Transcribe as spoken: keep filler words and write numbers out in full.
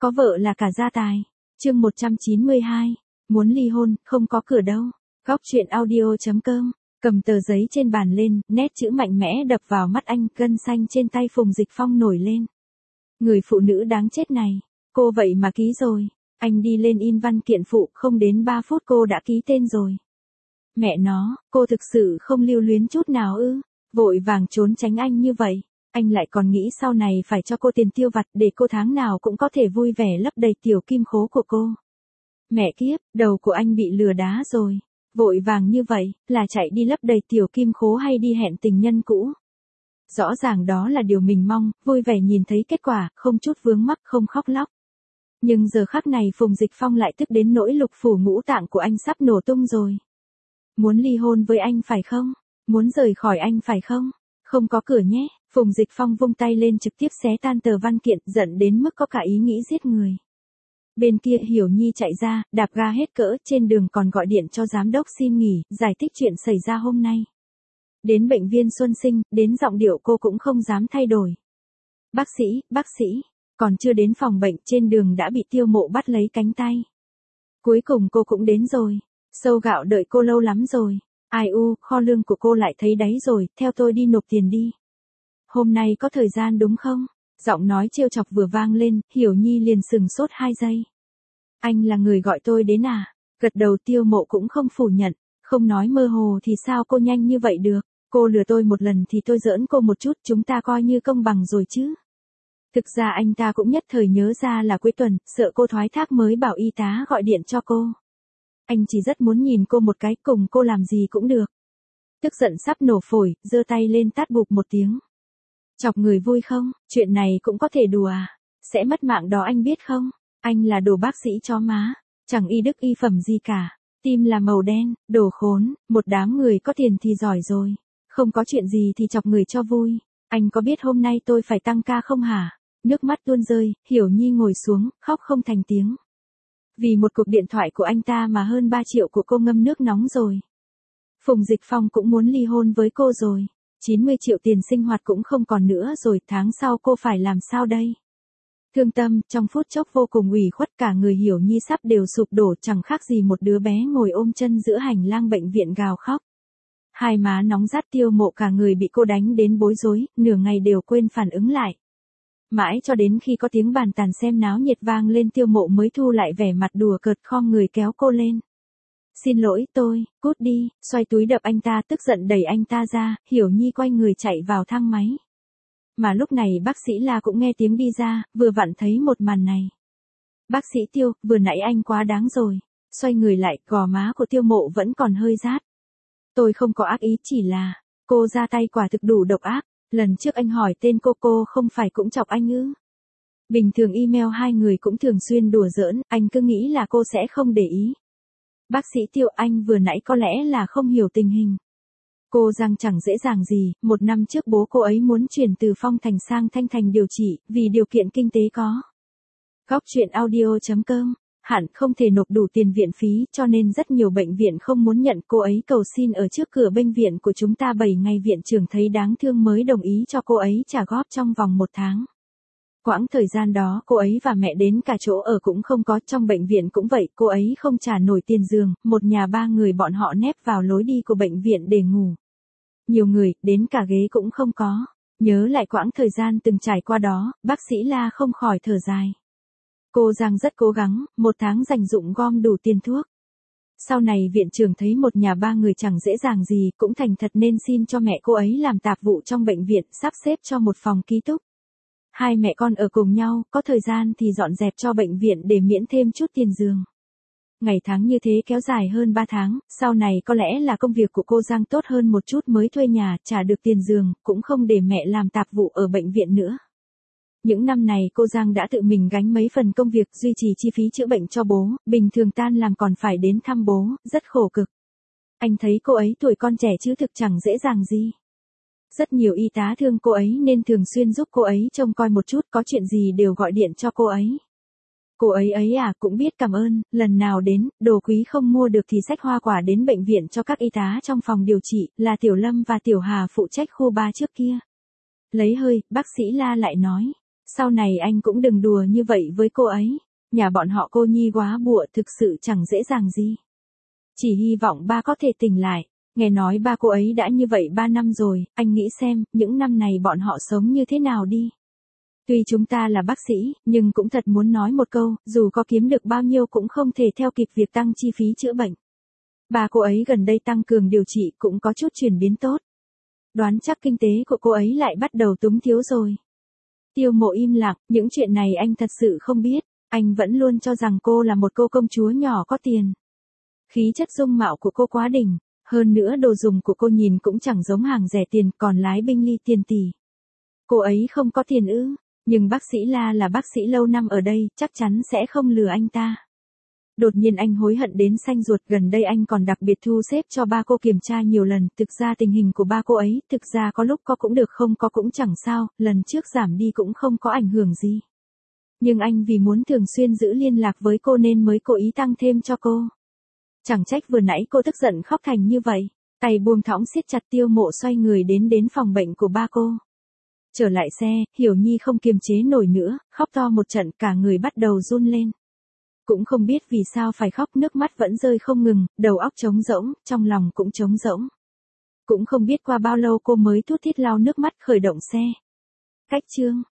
có vợ là cả gia tài. Chương một trăm chín mươi hai, muốn ly hôn, không có cửa đâu. Góc truyện audio chấm com, cầm tờ giấy trên bàn lên, nét chữ mạnh mẽ đập vào mắt anh, gân xanh trên tay Phùng Dịch Phong nổi lên. Người phụ nữ đáng chết này, cô vậy mà ký rồi. Anh đi lên in văn kiện phụ, không đến ba phút cô đã ký tên rồi. Mẹ nó, cô thực sự không lưu luyến chút nào ư? Vội vàng trốn tránh anh như vậy. Anh lại còn nghĩ sau này phải cho cô tiền tiêu vặt để cô tháng nào cũng có thể vui vẻ lấp đầy tiểu kim khố của cô. Mẹ kiếp, đầu của anh bị lừa đá rồi. Vội vàng như vậy, là chạy đi lấp đầy tiểu kim khố hay đi hẹn tình nhân cũ? Rõ ràng đó là điều mình mong, vui vẻ nhìn thấy kết quả, không chút vướng mắc, không khóc lóc. Nhưng giờ khắc này Phùng Dịch Phong lại tức đến nỗi lục phủ ngũ tạng của anh sắp nổ tung rồi. Muốn ly hôn với anh phải không? Muốn rời khỏi anh phải không? Không có cửa nhé. Phùng Dịch Phong vung tay lên trực tiếp xé tan tờ văn kiện, giận đến mức có cả ý nghĩ giết người. Bên kia Hiểu Nhi chạy ra, đạp ga hết cỡ, trên đường còn gọi điện cho giám đốc xin nghỉ, giải thích chuyện xảy ra hôm nay. Đến bệnh viên Xuân Sinh, đến giọng điệu cô cũng không dám thay đổi. Bác sĩ, bác sĩ, còn chưa đến phòng bệnh, trên đường đã bị Tiêu Mộ bắt lấy cánh tay. Cuối cùng cô cũng đến rồi. Sâu Gạo đợi cô lâu lắm rồi. Ai u, kho lương của cô lại thấy đáy rồi, theo tôi đi nộp tiền đi. Hôm nay có thời gian đúng không? Giọng nói trêu chọc vừa vang lên, Hiểu Nhi liền sừng sốt hai giây. Anh là người gọi tôi đến à? Gật đầu. Tiêu Mộ cũng không phủ nhận, không nói mơ hồ thì sao cô nhanh như vậy được? Cô lừa tôi một lần thì tôi giỡn cô một chút, chúng ta coi như công bằng rồi chứ. Thực ra anh ta cũng nhất thời nhớ ra là cuối tuần, sợ cô thoái thác mới bảo y tá gọi điện cho cô. Anh chỉ rất muốn nhìn cô một cái, cùng cô làm gì cũng được. Tức giận sắp nổ phổi, giơ tay lên tát bụp một tiếng. Chọc người vui không? Chuyện này cũng có thể đùa à? Sẽ mất mạng đó anh biết không? Anh là đồ bác sĩ chó má, chẳng y đức y phẩm gì cả. Tim là màu đen, đồ khốn, một đám người có tiền thì giỏi rồi. Không có chuyện gì thì chọc người cho vui. Anh có biết hôm nay tôi phải tăng ca không hả? Nước mắt tuôn rơi, Hiểu Nhi ngồi xuống, khóc không thành tiếng. Vì một cuộc điện thoại của anh ta mà hơn ba triệu của cô ngâm nước nóng rồi. Phùng Dịch Phong cũng muốn ly hôn với cô rồi. chín mươi triệu tiền sinh hoạt cũng không còn nữa rồi, tháng sau cô phải làm sao đây? Thương tâm, trong phút chốc vô cùng ủy khuất, cả người Hiểu Nhi sắp đều sụp đổ, chẳng khác gì một đứa bé ngồi ôm chân giữa hành lang bệnh viện gào khóc. Hai má nóng rát. Tiêu Mộ cả người bị cô đánh đến bối rối, nửa ngày đều quên phản ứng lại. Mãi cho đến khi có tiếng bàn tàn xem náo nhiệt vang lên, Tiêu Mộ mới thu lại vẻ mặt đùa cợt, khom người kéo cô lên. Xin lỗi tôi, cút đi, xoay túi đập anh ta, tức giận đẩy anh ta ra. Hiểu Nhi quay người chạy vào thang máy. Mà lúc này bác sĩ La cũng nghe tiếng đi ra, vừa vặn thấy một màn này. Bác sĩ Tiêu, vừa nãy anh quá đáng rồi. Xoay người lại, gò má của Tiêu Mộ vẫn còn hơi rát. Tôi không có ác ý, chỉ là cô ra tay quả thực đủ độc ác. Lần trước anh hỏi tên cô, cô không phải cũng chọc anh ư? Bình thường email hai người cũng thường xuyên đùa giỡn, anh cứ nghĩ là cô sẽ không để ý. Bác sĩ Tiêu, anh vừa nãy có lẽ là không hiểu tình hình. Cô Giang chẳng dễ dàng gì, một năm trước bố cô ấy muốn chuyển từ Phong Thành sang Thanh Thành điều trị, vì điều kiện kinh tế có. Góc truyện audio chấm com, hẳn không thể nộp đủ tiền viện phí, cho nên rất nhiều bệnh viện không muốn nhận cô ấy, cầu xin ở trước cửa bệnh viện của chúng ta bảy ngày, viện trưởng thấy đáng thương mới đồng ý cho cô ấy trả góp trong vòng một tháng. Quãng thời gian đó cô ấy và mẹ đến cả chỗ ở cũng không có, trong bệnh viện cũng vậy, cô ấy không trả nổi tiền giường, một nhà ba người bọn họ nép vào lối đi của bệnh viện để ngủ. Nhiều người, đến cả ghế cũng không có. Nhớ lại quãng thời gian từng trải qua đó, bác sĩ La không khỏi thở dài. Cô Giang rất cố gắng, một tháng dành dụm gom đủ tiền thuốc. Sau này viện trưởng thấy một nhà ba người chẳng dễ dàng gì, cũng thành thật nên xin cho mẹ cô ấy làm tạp vụ trong bệnh viện, sắp xếp cho một phòng ký túc. Hai mẹ con ở cùng nhau, có thời gian thì dọn dẹp cho bệnh viện để miễn thêm chút tiền giường. Ngày tháng như thế kéo dài hơn ba tháng, sau này có lẽ là công việc của cô Giang tốt hơn một chút mới thuê nhà, trả được tiền giường, cũng không để mẹ làm tạp vụ ở bệnh viện nữa. Những năm này cô Giang đã tự mình gánh mấy phần công việc, duy trì chi phí chữa bệnh cho bố, bình thường tan làm còn phải đến thăm bố, rất khổ cực. Anh thấy cô ấy tuổi con trẻ chứ thực chẳng dễ dàng gì. Rất nhiều y tá thương cô ấy nên thường xuyên giúp cô ấy trông coi một chút, có chuyện gì đều gọi điện cho cô ấy. Cô ấy ấy à, cũng biết cảm ơn, lần nào đến, đồ quý không mua được thì xách hoa quả đến bệnh viện cho các y tá trong phòng điều trị, là Tiểu Lâm và Tiểu Hà phụ trách khu ba trước kia. Lấy hơi, bác sĩ La lại nói. Sau này anh cũng đừng đùa như vậy với cô ấy. Nhà bọn họ cô nhi góa bụa thực sự chẳng dễ dàng gì. Chỉ hy vọng ba có thể tỉnh lại. Nghe nói ba cô ấy đã như vậy ba năm rồi, anh nghĩ xem, những năm này bọn họ sống như thế nào đi. Tuy chúng ta là bác sĩ, nhưng cũng thật muốn nói một câu, dù có kiếm được bao nhiêu cũng không thể theo kịp việc tăng chi phí chữa bệnh. Ba cô ấy gần đây tăng cường điều trị cũng có chút chuyển biến tốt. Đoán chắc kinh tế của cô ấy lại bắt đầu túng thiếu rồi. Tiêu Mộ im lặng, những chuyện này anh thật sự không biết, anh vẫn luôn cho rằng cô là một cô công chúa nhỏ có tiền. Khí chất dung mạo của cô quá đỉnh, hơn nữa đồ dùng của cô nhìn cũng chẳng giống hàng rẻ tiền, còn lái binh ly tiền tỷ. Cô ấy không có tiền ư, nhưng bác sĩ La là bác sĩ lâu năm ở đây, chắc chắn sẽ không lừa anh ta. Đột nhiên anh hối hận đến xanh ruột, gần đây anh còn đặc biệt thu xếp cho ba cô kiểm tra nhiều lần, thực ra tình hình của ba cô ấy, thực ra có lúc có cũng được không có cũng chẳng sao, lần trước giảm đi cũng không có ảnh hưởng gì. Nhưng anh vì muốn thường xuyên giữ liên lạc với cô nên mới cố ý tăng thêm cho cô. Chẳng trách vừa nãy cô tức giận khóc thành như vậy, tay buông thõng siết chặt. Tiêu Mộ xoay người đến đến phòng bệnh của ba cô. Trở lại xe, Hiểu Nhi không kiềm chế nổi nữa, khóc to một trận, cả người bắt đầu run lên. Cũng không biết vì sao phải khóc, nước mắt vẫn rơi không ngừng, đầu óc trống rỗng, trong lòng cũng trống rỗng. Cũng không biết qua bao lâu cô mới thút thít lau nước mắt khởi động xe. Cách chương